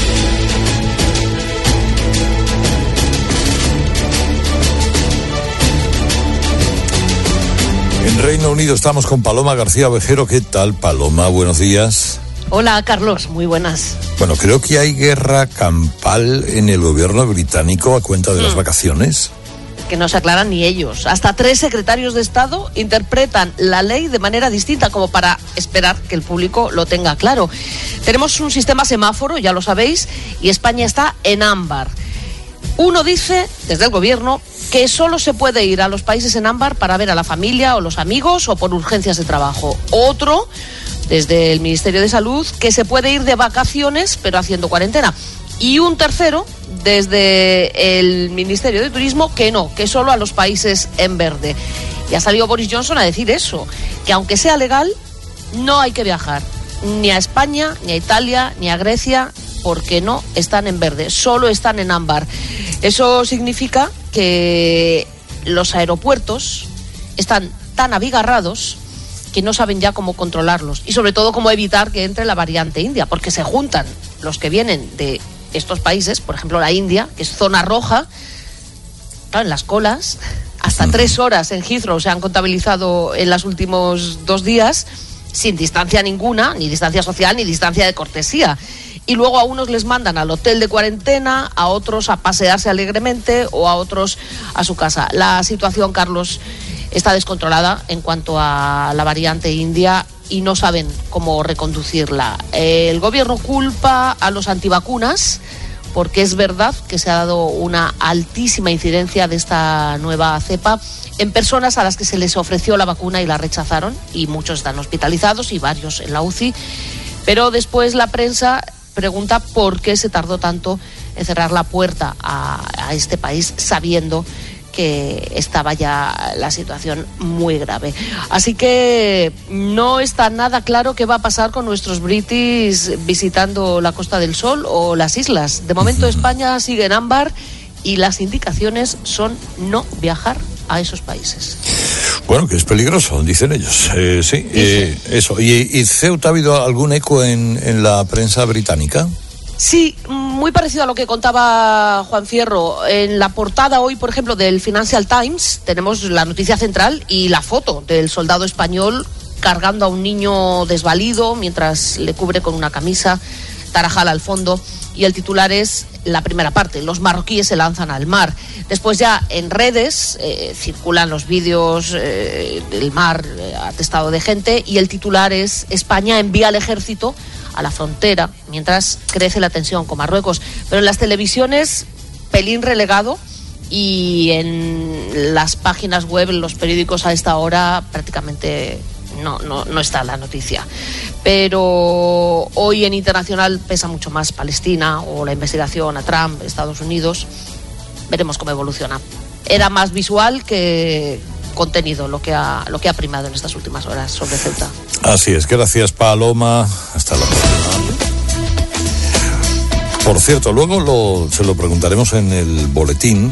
En Reino Unido estamos con Paloma García Vejero. ¿Qué tal, Paloma? Buenos días. Hola, Carlos. Muy buenas. Bueno, creo que hay guerra campal en el gobierno británico a cuenta de mm. las vacaciones. Que no se aclaran ni ellos. Hasta tres secretarios de Estado interpretan la ley de manera distinta, como para esperar que el público lo tenga claro. Tenemos un sistema semáforo, ya lo sabéis, y España está en ámbar. Uno dice, desde el gobierno, que solo se puede ir a los países en ámbar para ver a la familia o los amigos o por urgencias de trabajo. Otro, desde el Ministerio de Salud, que se puede ir de vacaciones pero haciendo cuarentena. Y un tercero, desde el Ministerio de Turismo, que no, que solo a los países en verde. Y ha salido Boris Johnson a decir eso, que aunque sea legal, no hay que viajar ni a España, ni a Italia, ni a Grecia, porque no están en verde, solo están en ámbar. Eso significa que los aeropuertos están tan abigarrados que no saben ya cómo controlarlos, y sobre todo cómo evitar que entre la variante india, porque se juntan los que vienen de estos países, por ejemplo la India, que es zona roja, claro, en las colas, hasta tres horas en Heathrow se han contabilizado en los últimos dos días, sin distancia ninguna, ni distancia social, ni distancia de cortesía. y luego a unos les mandan al hotel de cuarentena, a otros a pasearse alegremente o a otros a su casa. La situación, Carlos, está descontrolada en cuanto a la variante india y no saben cómo reconducirla. El gobierno culpa a los antivacunas porque es verdad que se ha dado una altísima incidencia de esta nueva cepa en personas a las que se les ofreció la vacuna y la rechazaron, y muchos están hospitalizados y varios en la U C I. Pero después la prensa pregunta por qué se tardó tanto en cerrar la puerta a, a este país, sabiendo que estaba ya la situación muy grave. Así que no está nada claro qué va a pasar con nuestros britis visitando la Costa del Sol o las islas. De momento España sigue en ámbar y las indicaciones son no viajar a esos países. Bueno, que es peligroso, dicen ellos. Eh, sí, eh, eso. ¿Y, ¿Y Ceuta ha habido algún eco en, en la prensa británica? Sí, muy parecido a lo que contaba Juan Fierro. En la portada hoy, por ejemplo, del Financial Times, tenemos la noticia central y la foto del soldado español cargando a un niño desvalido mientras le cubre con una camisa, Tarajal al fondo, y el titular es la primera parte: los marroquíes se lanzan al mar. Después ya en redes eh, circulan los vídeos eh, del mar eh, atestado de gente, y el titular es: España envía al ejército a la frontera mientras crece la tensión con Marruecos. Pero en las televisiones, pelín relegado, y en las páginas web, en los periódicos a esta hora prácticamente no, no, no está la noticia. Pero hoy en internacional pesa mucho más Palestina o la investigación a Trump, Estados Unidos. Veremos cómo evoluciona. Era más visual que contenido lo que ha, lo que ha primado en estas últimas horas sobre Ceuta. Así es, gracias Paloma, hasta la próxima. Por cierto, luego lo, se lo preguntaremos en el boletín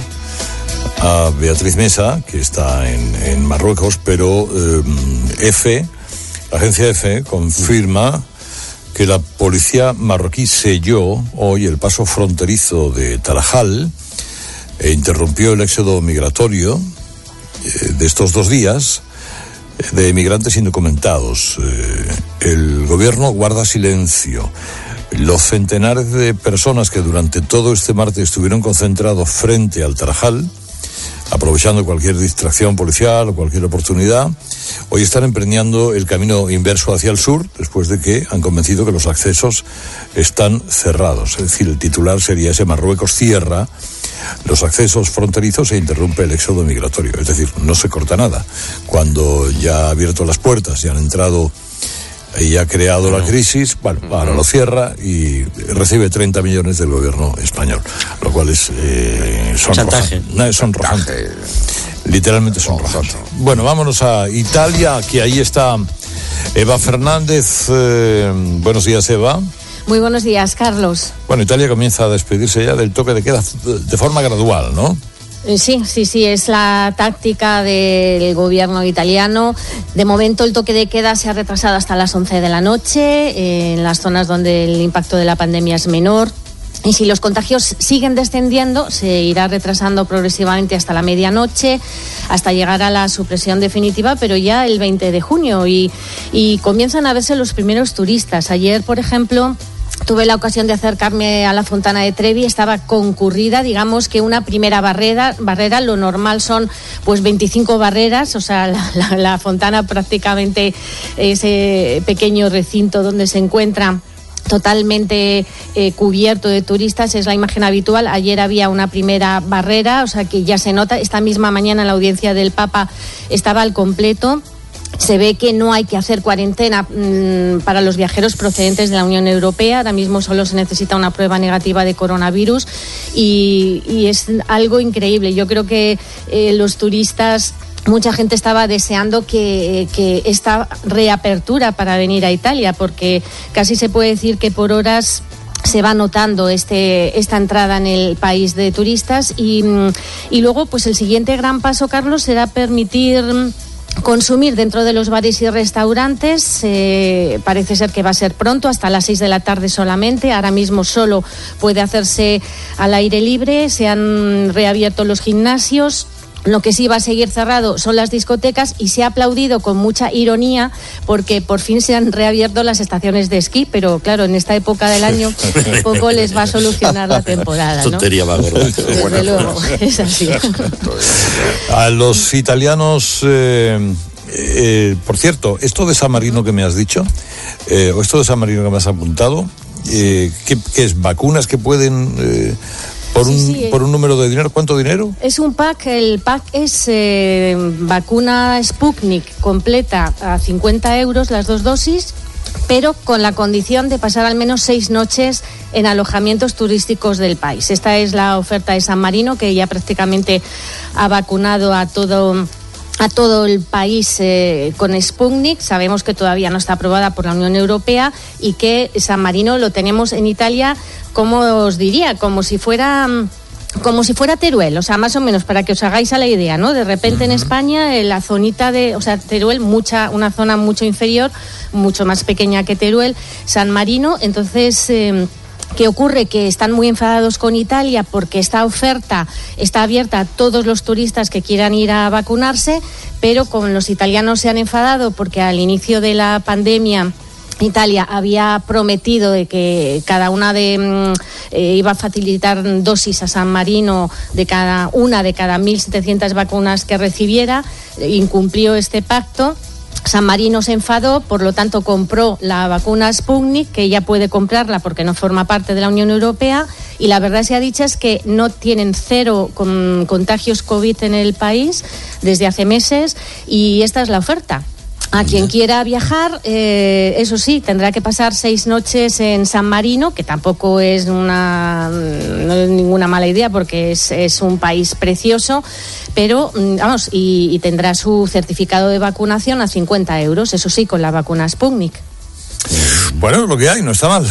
a Beatriz Mesa, que está en, en Marruecos, pero eh, EFE, la agencia EFE confirma que la policía marroquí selló hoy el paso fronterizo de Tarajal e interrumpió el éxodo migratorio eh, de estos dos días de emigrantes indocumentados. Eh, el gobierno guarda silencio. Los centenares de personas que durante todo este martes estuvieron concentrados frente al Tarajal, aprovechando cualquier distracción policial o cualquier oportunidad, hoy están emprendiendo el camino inverso hacia el sur, después de que han convencido que los accesos están cerrados. Es decir, el titular sería ese: Marruecos cierra los accesos fronterizos e interrumpe el éxodo migratorio. Es decir, no se corta nada. Cuando ya ha abierto las puertas y han entrado y ha creado la crisis, bueno, ahora lo cierra y recibe treinta millones del gobierno español, lo cual es eh, sonrojante. No, es sonrojante. Literalmente sonrojante. Bueno, vámonos a Italia, que ahí está Eva Fernández. Eh, buenos días, Eva. Muy buenos días, Carlos. Bueno, Italia comienza a despedirse ya del toque de queda de forma gradual, ¿no? Sí, sí, sí, es la táctica del gobierno italiano. De momento el toque de queda se ha retrasado hasta las once de la noche, en las zonas donde el impacto de la pandemia es menor. Y si los contagios siguen descendiendo, se irá retrasando progresivamente hasta la medianoche, hasta llegar a la supresión definitiva, pero ya el veinte de junio. Y, y comienzan a verse los primeros turistas. Ayer, por ejemplo, tuve la ocasión de acercarme a la Fontana de Trevi, estaba concurrida, digamos que una primera barrera, barrera lo normal son pues veinticinco barreras, o sea, la, la, la Fontana prácticamente ese pequeño recinto donde se encuentra totalmente eh, cubierto de turistas, es la imagen habitual. Ayer había una primera barrera, o sea que ya se nota. Esta misma mañana en la audiencia del Papa estaba al completo. Se ve que no hay que hacer cuarentena mmm, para los viajeros procedentes de la Unión Europea. Ahora mismo solo se necesita una prueba negativa de coronavirus y, y es algo increíble. Yo creo que eh, los turistas, mucha gente estaba deseando que, que esta reapertura para venir a Italia, porque casi se puede decir que por horas se va notando este, esta entrada en el país de turistas. Y, y luego, pues el siguiente gran paso, Carlos, será permitir consumir dentro de los bares y restaurantes. Eh, parece ser que va a ser pronto, hasta las seis de la tarde solamente. Ahora mismo solo puede hacerse al aire libre. Se han reabierto los gimnasios. Lo que sí va a seguir cerrado son las discotecas y se ha aplaudido con mucha ironía porque por fin se han reabierto las estaciones de esquí, pero claro, en esta época del año poco les va a solucionar la temporada, ¿no? Tontería va gorda. Desde bueno, luego, es así. A los italianos, eh, eh, por cierto, esto de San Marino que me has dicho, eh, o esto de San Marino que me has apuntado, eh, ¿qué, qué es? ¿Vacunas que pueden... Eh, Por, sí, un, sí. por un número de dinero, ¿cuánto dinero? Es un pack, el pack es eh, vacuna Sputnik completa a cincuenta euros las dos dosis, pero con la condición de pasar al menos seis noches en alojamientos turísticos del país. Esta es la oferta de San Marino, que ya prácticamente ha vacunado a todo... a todo el país eh, con Sputnik. Sabemos que todavía no está aprobada por la Unión Europea y que San Marino lo tenemos en Italia, como os diría, como si fuera... como si fuera Teruel, o sea, más o menos para que os hagáis a la idea, ¿no? De repente uh-huh. en España, en la zonita de, o sea, Teruel, mucha, una zona mucho inferior, mucho más pequeña que Teruel, San Marino, entonces... Eh, ¿Qué ocurre? Que están muy enfadados con Italia porque esta oferta está abierta a todos los turistas que quieran ir a vacunarse, pero con los italianos se han enfadado porque al inicio de la pandemia Italia había prometido de que cada una de eh, iba a facilitar dosis a San Marino de cada una de cada mil setecientas vacunas que recibiera, incumplió este pacto. San Marino se enfadó, por lo tanto compró la vacuna Sputnik, que ya puede comprarla porque no forma parte de la Unión Europea, y la verdad sea dicha es que no tienen cero con, contagios COVID en el país desde hace meses, y esta es la oferta. A quien quiera viajar, eh, eso sí, tendrá que pasar seis noches en San Marino, que tampoco es una no es ninguna mala idea porque es, es un país precioso, pero vamos, y, y tendrá su certificado de vacunación a cincuenta euros, eso sí, con la vacuna Sputnik. Bueno, lo que hay, no está mal,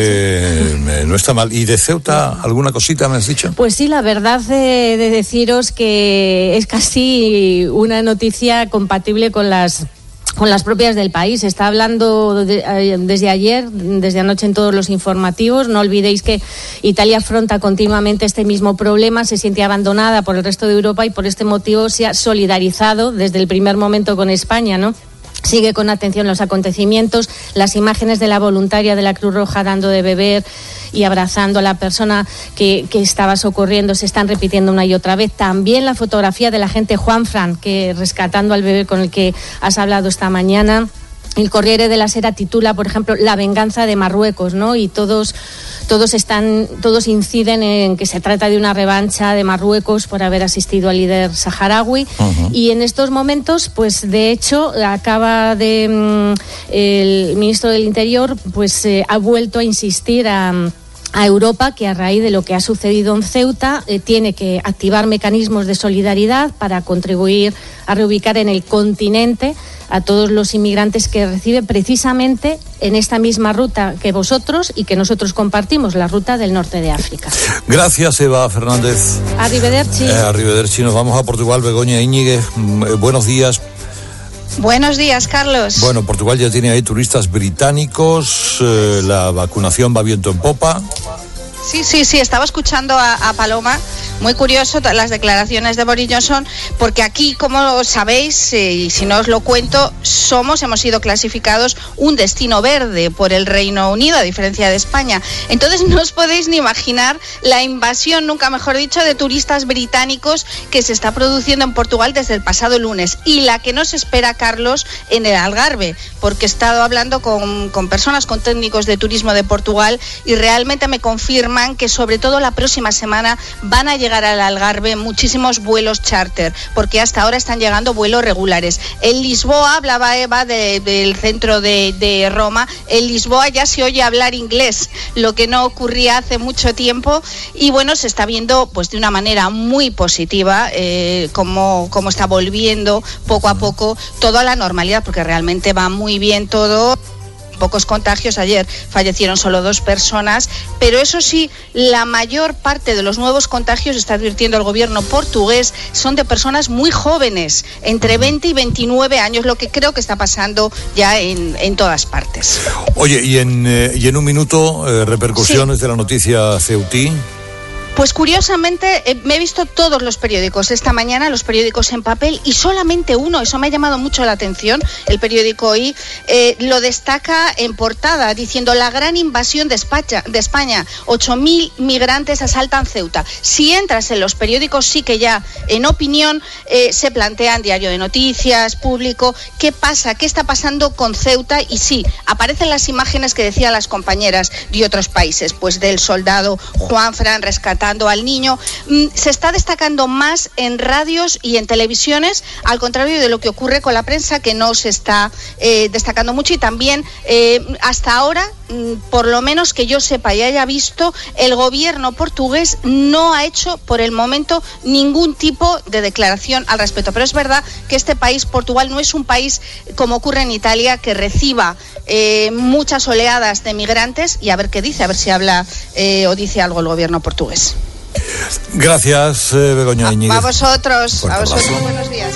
eh, no está mal. ¿Y de Ceuta alguna cosita me has dicho? Pues sí, la verdad de, de deciros que es casi una noticia compatible con las... con las propias del país. Está hablando de, eh, desde ayer, desde anoche en todos los informativos. No olvidéis que Italia afronta continuamente este mismo problema, se siente abandonada por el resto de Europa y por este motivo se ha solidarizado desde el primer momento con España, ¿no? Sigue con atención los acontecimientos, las imágenes de la voluntaria de la Cruz Roja dando de beber y abrazando a la persona que, que estaba socorriendo se están repitiendo una y otra vez. También la fotografía del agente Juanfran, que rescatando al bebé con el que has hablado esta mañana. El Corriere della Sera titula, por ejemplo, La venganza de Marruecos, ¿no? Y todos, todos están, todos inciden en que se trata de una revancha de Marruecos por haber asistido al líder saharaui. Uh-huh. Y en estos momentos, pues de hecho, acaba de mm, el ministro del Interior, pues eh, ha vuelto a insistir a a Europa que a raíz de lo que ha sucedido en Ceuta eh, tiene que activar mecanismos de solidaridad para contribuir a reubicar en el continente a todos los inmigrantes que recibe precisamente en esta misma ruta que vosotros y que nosotros compartimos, la ruta del norte de África. Gracias, Eva Fernández. Arrivederci. Eh, arrivederci. Nos vamos a Portugal. Begoña Íñiguez, eh, buenos días. Buenos días, Carlos. Bueno, Portugal ya tiene ahí turistas británicos, eh, la vacunación va viento en popa. Sí, sí, sí, estaba escuchando a, a Paloma, muy curioso las declaraciones de Boris Johnson, porque aquí, como sabéis, eh, y si no os lo cuento, somos, hemos sido clasificados un destino verde por el Reino Unido, a diferencia de España. Entonces no os podéis ni imaginar la invasión, nunca mejor dicho, de turistas británicos que se está produciendo en Portugal desde el pasado lunes, y la que nos espera, Carlos, en el Algarve, porque he estado hablando con, con personas, con técnicos de turismo de Portugal, y realmente me confirman que sobre todo la próxima semana van a llegar al Algarve muchísimos vuelos charter, porque hasta ahora están llegando vuelos regulares. En Lisboa, hablaba Eva de, del centro de, de Roma, en Lisboa ya se oye hablar inglés, lo que no ocurría hace mucho tiempo, y bueno, se está viendo pues de una manera muy positiva eh, cómo, cómo está volviendo poco a poco todo a la normalidad, porque realmente va muy bien todo. Pocos contagios, ayer fallecieron solo dos personas, pero eso sí, la mayor parte de los nuevos contagios, está advirtiendo el gobierno portugués, son de personas muy jóvenes, entre veinte y veintinueve años, lo que creo que está pasando ya en, en todas partes. Oye, y en, eh, y en un minuto, eh, repercusiones sí. de la noticia ceutí. Pues curiosamente eh, me he visto todos los periódicos esta mañana, los periódicos en papel, y solamente uno, eso me ha llamado mucho la atención, el periódico Hoy, eh, lo destaca en portada, diciendo la gran invasión de España, de España, ocho mil migrantes asaltan Ceuta. Si entras en los periódicos, sí que ya en opinión eh, se plantean Diario de Noticias, Público, qué pasa, qué está pasando con Ceuta, y sí, aparecen las imágenes que decían las compañeras de otros países, pues del soldado Juanfran rescatado al niño. Se está destacando más en radios y en televisiones, al contrario de lo que ocurre con la prensa, que no se está eh, destacando mucho. Y también eh, hasta ahora, por lo menos que yo sepa y haya visto, el gobierno portugués no ha hecho por el momento ningún tipo de declaración al respecto. Pero es verdad que este país, Portugal, no es un país como ocurre en Italia, que reciba eh, muchas oleadas de migrantes, y a ver qué dice, a ver si habla eh, o dice algo el gobierno portugués. Gracias, eh, Begoña Íñiguez. A vosotros, Fuerte a vosotros, abrazo. buenos días.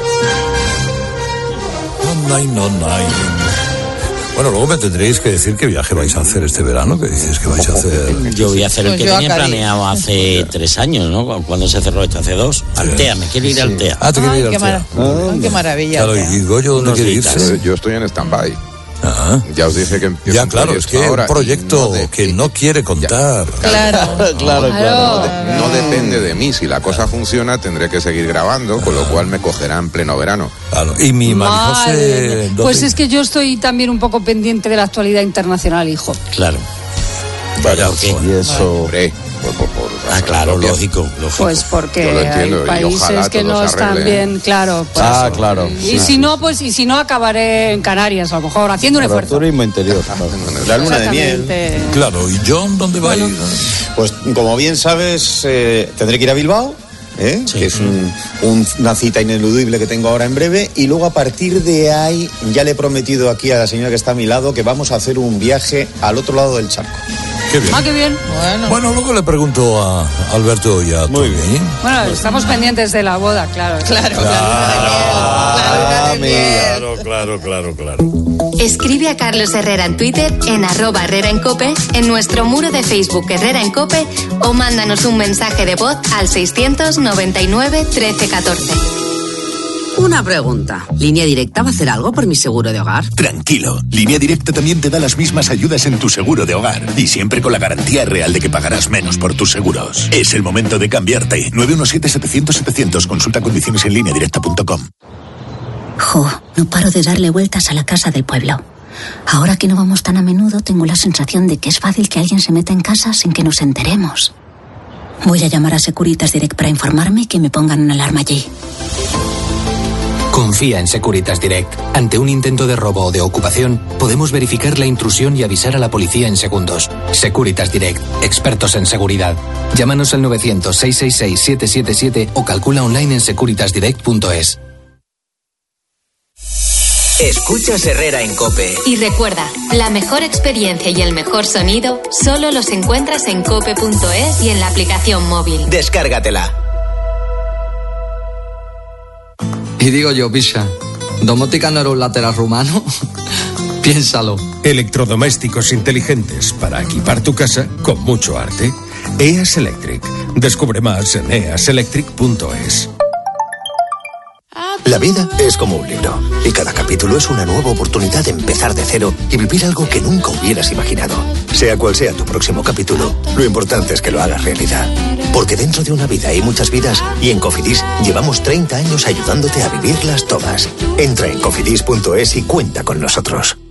No, no, no, no. Bueno, luego me tendréis que decir qué viaje vais a hacer este verano, que dices que vais a hacer. Yo voy a hacer el Pues que yo a tenía Cádiz. planeado hace tres años, ¿no? Cuando se cerró esto, hace dos. Altea, me quiero ir a Altea. Ah, te quieres Ay, ir qué, al mara- Altea. Ay, qué maravilla. Claro, Altea. y Goyo, ¿dónde Unos quiere días. irse? Yo estoy en stand-by. Ah. Ya os dije que empiezo Ya, un claro, es proyecto que ahora un proyecto y no de- que no quiere contar. Claro. Claro, No, de- no depende de mí. Si la cosa funciona, tendré que seguir grabando, con lo cual me cogerá en pleno verano. Claro. Y mi Madre Marijose. mía. ¿dónde? Pues es que yo estoy también un poco pendiente de la actualidad internacional, hijo. Claro. Vaya, ¿Por qué? joder. Y eso. Hombre, por, por, por Ah, razones claro, propias. lógico, lógico. Pues porque Yo lo entiendo, y hay países ojalá que todo no se están arregle. bien, claro. pues Ah, eso. claro. Y Sí, si sí, no, pues y si no acabaré en Canarias, a lo mejor haciendo un Para esfuerzo. turismo interior. La luna de miel. Exactamente. Claro, ¿y John dónde va a ir? Pues como bien sabes, eh, tendré que ir a Bilbao, ¿eh? Sí. que es un- un- una cita ineludible que tengo ahora en breve, y luego a partir de ahí ya le he prometido aquí a la señora que está a mi lado que vamos a hacer un viaje al otro lado del charco. Qué bien. Ah, qué bien. Bueno, Bueno, luego le pregunto a Alberto y a Tony. Bueno, estamos pendientes de la boda, claro. claro. Ah, Claro, claro, claro, claro, claro. Escribe a Carlos Herrera en Twitter, en arroba Herrera en Cope, en nuestro muro de Facebook Herrera en Cope, o mándanos un mensaje de voz al seiscientos noventa y nueve trece catorce. Una pregunta. ¿Línea Directa va a hacer algo por mi seguro de hogar? Tranquilo, Línea Directa también te da las mismas ayudas en tu seguro de hogar, y siempre con la garantía real de que pagarás menos por tus seguros. Es el momento de cambiarte. nueve uno siete, setecientos, setecientos. Consulta condiciones en línea directa punto com. Jo, no paro de darle vueltas a la casa del pueblo. Ahora que no vamos tan a menudo, tengo la sensación de que es fácil que alguien se meta en casa sin que nos enteremos. Voy a llamar a Securitas Direct para informarme y que me pongan una alarma allí. Confía en Securitas Direct. Ante un intento de robo o de ocupación, podemos verificar la intrusión y avisar a la policía en segundos. Securitas Direct, expertos en seguridad. Llámanos al novecientos, seiscientos sesenta y seis, siete siete siete o calcula online en securitas direct punto es. Escuchas Herrera en Cope. Y recuerda, la mejor experiencia y el mejor sonido solo los encuentras en cope punto es y en la aplicación móvil. Descárgatela. Y digo yo, picha, ¿domótica no era un lateral rumano? Piénsalo. Electrodomésticos inteligentes para equipar tu casa con mucho arte. E A S Electric. Descubre más en e a s electric punto es. La vida es como un libro, y cada capítulo es una nueva oportunidad de empezar de cero y vivir algo que nunca hubieras imaginado. Sea cual sea tu próximo capítulo, lo importante es que lo hagas realidad. Porque dentro de una vida hay muchas vidas, y en Cofidis llevamos treinta años ayudándote a vivirlas todas. Entra en cofidis punto es y cuenta con nosotros.